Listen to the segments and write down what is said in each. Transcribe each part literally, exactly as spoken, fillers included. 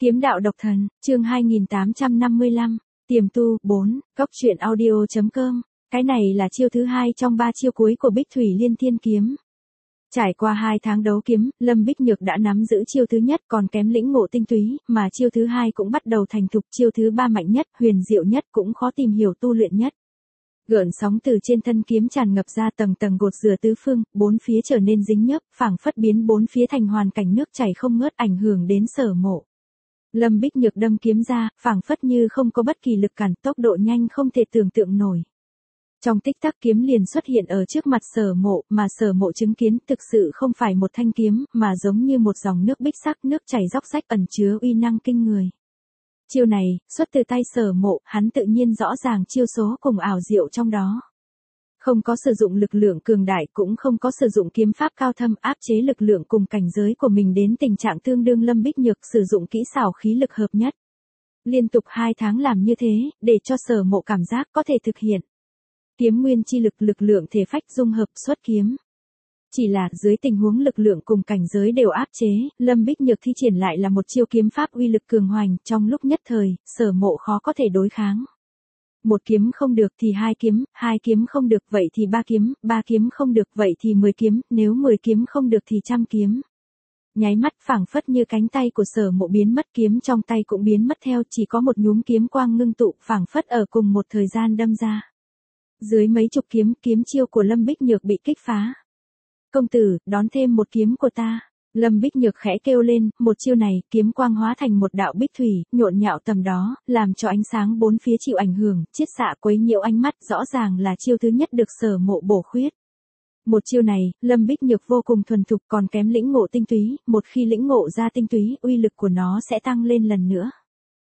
Kiếm đạo độc thần, chương hai nghìn tám trăm năm mươi lăm, tiềm tu, bốn, cốc truyện audio.com. Cái này là chiêu thứ hai trong ba chiêu cuối của Bích Thủy Liên Thiên Kiếm. Trải qua hai tháng đấu kiếm, Lâm Bích Nhược đã nắm giữ chiêu thứ nhất còn kém lĩnh ngộ tinh túy, mà chiêu thứ hai cũng bắt đầu thành thục, chiêu thứ ba mạnh nhất, huyền diệu nhất cũng khó tìm hiểu tu luyện nhất. Gợn sóng từ trên thân kiếm tràn ngập ra tầng tầng gột rửa tứ phương, bốn phía trở nên dính nhớp, phảng phất biến bốn phía thành hoàn cảnh nước chảy không ngớt ảnh hưởng đến Sở Mộ. Lâm Bích Nhược đâm kiếm ra, phảng phất như không có bất kỳ lực cản, tốc độ nhanh không thể tưởng tượng nổi. Trong tích tắc kiếm liền xuất hiện ở trước mặt Sở Mộ, mà Sở Mộ chứng kiến thực sự không phải một thanh kiếm, mà giống như một dòng nước bích sắc, nước chảy róc rách ẩn chứa uy năng kinh người. Chiêu này, xuất từ tay Sở Mộ, hắn tự nhiên rõ ràng chiêu số cùng ảo diệu trong đó. Không có sử dụng lực lượng cường đại, cũng không có sử dụng kiếm pháp cao thâm áp chế lực lượng cùng cảnh giới của mình đến tình trạng tương đương. Lâm Bích Nhược sử dụng kỹ xảo khí lực hợp nhất. Liên tục hai tháng làm như thế, để cho Sở Mộ cảm giác có thể thực hiện. Kiếm nguyên chi lực, lực lượng thể phách dung hợp xuất kiếm. Chỉ là dưới tình huống lực lượng cùng cảnh giới đều áp chế, Lâm Bích Nhược thi triển lại là một chiêu kiếm pháp uy lực cường hoành, trong lúc nhất thời, Sở Mộ khó có thể đối kháng. Một kiếm không được thì hai kiếm, hai kiếm không được vậy thì ba kiếm, ba kiếm không được vậy thì mười kiếm, nếu mười kiếm không được thì trăm kiếm. Nháy mắt phảng phất như cánh tay của Sở Mộ biến mất, kiếm trong tay cũng biến mất theo, chỉ có một nhúm kiếm quang ngưng tụ phảng phất ở cùng một thời gian đâm ra. Dưới mấy chục kiếm, kiếm chiêu của Lâm Bích Nhược bị kích phá. Công tử, đón thêm một kiếm của ta. Lâm Bích Nhược khẽ kêu lên, một chiêu này, kiếm quang hóa thành một đạo bích thủy, nhộn nhạo tầm đó, làm cho ánh sáng bốn phía chịu ảnh hưởng, chiết xạ quấy nhiễu ánh mắt, rõ ràng là chiêu thứ nhất được Sở Mộ bổ khuyết. Một chiêu này, Lâm Bích Nhược vô cùng thuần thục còn kém lĩnh ngộ tinh túy, một khi lĩnh ngộ ra tinh túy, uy lực của nó sẽ tăng lên lần nữa.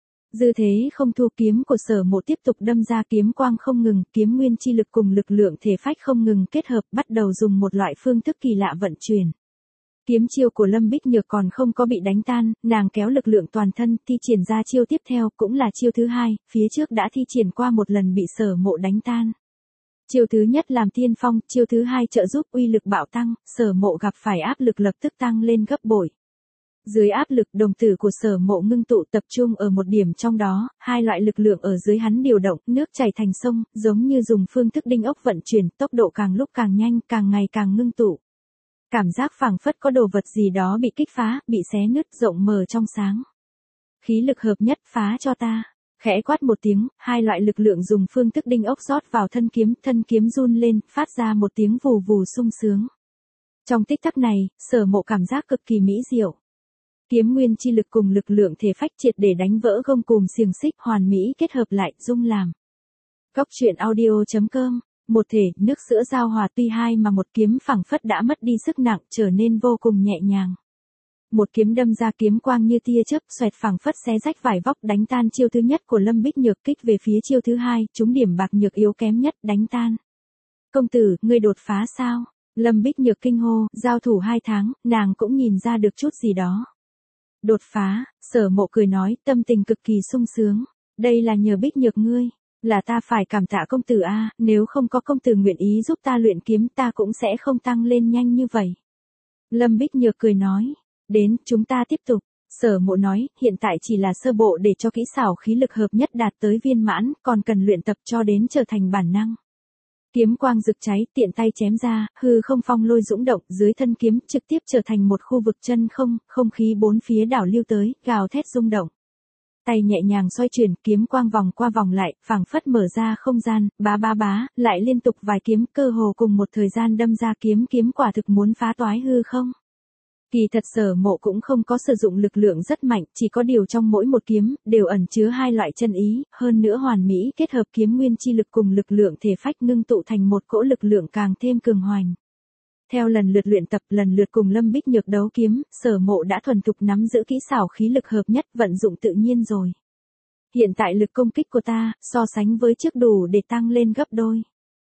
Dư thế không thua, kiếm của Sở Mộ tiếp tục đâm ra, kiếm quang không ngừng, kiếm nguyên chi lực cùng lực lượng thể phách không ngừng kết hợp, bắt đầu dùng một loại phương thức kỳ lạ vận chuyển. Kiếm chiêu của Lâm Bích Nhược còn không có bị đánh tan, nàng kéo lực lượng toàn thân, thi triển ra chiêu tiếp theo, cũng là chiêu thứ hai, phía trước đã thi triển qua một lần bị Sở Mộ đánh tan. Chiêu thứ nhất làm tiên phong, chiêu thứ hai trợ giúp, uy lực bạo tăng, Sở Mộ gặp phải áp lực lập tức tăng lên gấp bội. Dưới áp lực, đồng tử của Sở Mộ ngưng tụ tập trung ở một điểm trong đó, hai loại lực lượng ở dưới hắn điều động, nước chảy thành sông, giống như dùng phương thức đinh ốc vận chuyển, tốc độ càng lúc càng nhanh, càng ngày càng ngưng tụ. Cảm giác phảng phất có đồ vật gì đó bị kích phá, bị xé nứt, rộng mở trong sáng. Khí lực hợp nhất, phá cho ta. Khẽ quát một tiếng, hai loại lực lượng dùng phương thức đinh ốc rót vào thân kiếm, thân kiếm run lên, phát ra một tiếng vù vù sung sướng. Trong tích tắc này, Sở Mộ cảm giác cực kỳ mỹ diệu. Kiếm nguyên chi lực cùng lực lượng thể phách triệt để đánh vỡ gông cùm xiềng xích, hoàn mỹ kết hợp lại, dung làm. Cốc truyện audio.com. Một thể, nước sữa giao hòa, tuy hai mà một kiếm phảng phất đã mất đi sức nặng, trở nên vô cùng nhẹ nhàng. Một kiếm đâm ra, kiếm quang như tia chớp, xoẹt phảng phất xé rách vải vóc, đánh tan chiêu thứ nhất của Lâm Bích Nhược, kích về phía chiêu thứ hai, trúng điểm Bạc Nhược yếu kém nhất, đánh tan. Công tử, ngươi đột phá sao? Lâm Bích Nhược kinh hô, giao thủ hai tháng, nàng cũng nhìn ra được chút gì đó. Đột phá, Sở Mộ cười nói, tâm tình cực kỳ sung sướng. Đây là nhờ Bích Nhược ngươi. Là ta phải cảm tạ công tử a, nếu không có công tử nguyện ý giúp ta luyện kiếm, ta cũng sẽ không tăng lên nhanh như vậy. Lâm Bích Nhược cười nói, đến, chúng ta tiếp tục. Sở Mộ nói, hiện tại chỉ là sơ bộ để cho kỹ xảo khí lực hợp nhất đạt tới viên mãn, còn cần luyện tập cho đến trở thành bản năng. Kiếm quang rực cháy, tiện tay chém ra, hư không phong lôi dũng động, dưới thân kiếm trực tiếp trở thành một khu vực chân không, không khí bốn phía đảo lưu tới, gào thét rung động. Tay nhẹ nhàng xoay chuyển, kiếm quang vòng qua vòng lại, phảng phất mở ra không gian, bá bá bá, lại liên tục vài kiếm, cơ hồ cùng một thời gian đâm ra, kiếm kiếm quả thực muốn phá toái hư không. Kỳ thật Sở Mộ cũng không có sử dụng lực lượng rất mạnh, chỉ có điều trong mỗi một kiếm, đều ẩn chứa hai loại chân ý, hơn nữa hoàn mỹ kết hợp kiếm nguyên chi lực cùng lực lượng thể phách ngưng tụ thành một cỗ lực lượng càng thêm cường hoành. Theo lần lượt luyện tập, lần lượt cùng Lâm Bích Nhược đấu kiếm, Sở Mộ đã thuần thục nắm giữ kỹ xảo khí lực hợp nhất, vận dụng tự nhiên rồi. Hiện tại lực công kích của ta, so sánh với trước đủ để tăng lên gấp đôi.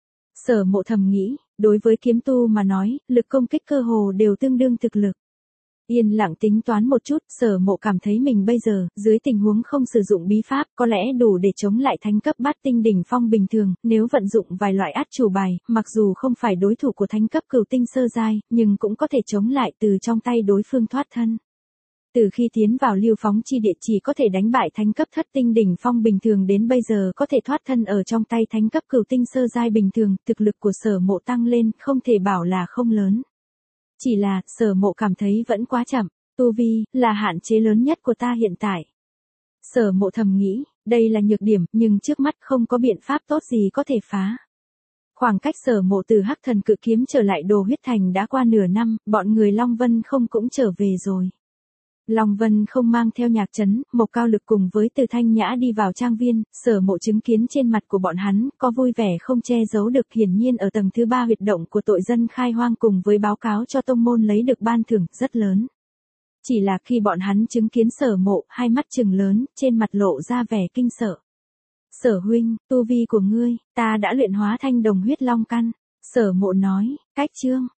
Sở Mộ thầm nghĩ, đối với kiếm tu mà nói, lực công kích cơ hồ đều tương đương thực lực. Yên lặng tính toán một chút, Sở Mộ cảm thấy mình bây giờ, dưới tình huống không sử dụng bí pháp, có lẽ đủ để chống lại thánh cấp bát tinh đỉnh phong bình thường, nếu vận dụng vài loại át chủ bài, mặc dù không phải đối thủ của thánh cấp cửu tinh sơ giai, nhưng cũng có thể chống lại từ trong tay đối phương thoát thân. Từ khi tiến vào Lưu Phóng chi địa chỉ có thể đánh bại thánh cấp thất tinh đỉnh phong bình thường đến bây giờ có thể thoát thân ở trong tay thánh cấp cửu tinh sơ giai bình thường, thực lực của Sở Mộ tăng lên không thể bảo là không lớn. Chỉ là, Sở Mộ cảm thấy vẫn quá chậm, tu vi, là hạn chế lớn nhất của ta hiện tại. Sở Mộ thầm nghĩ, đây là nhược điểm, nhưng trước mắt không có biện pháp tốt gì có thể phá. Khoảng cách Sở Mộ từ Hắc Thần Cự Kiếm trở lại Đồ Huyết Thành đã qua nửa năm, bọn người Long Vân không cũng trở về rồi. Long Vân không mang theo Nhạc Trấn, Mộc Cao Lực cùng với Từ Thanh Nhã đi vào trang viên, Sở Mộ chứng kiến trên mặt của bọn hắn, có vui vẻ không che giấu được, hiển nhiên ở tầng thứ ba huyệt động của tội dân khai hoang cùng với báo cáo cho tông môn lấy được ban thưởng rất lớn. Chỉ là khi bọn hắn chứng kiến Sở Mộ, hai mắt trừng lớn, trên mặt lộ ra vẻ kinh sợ. Sở huynh, tu vi của ngươi, ta đã luyện hóa thanh đồng huyết long căn. Sở Mộ nói, cách chương.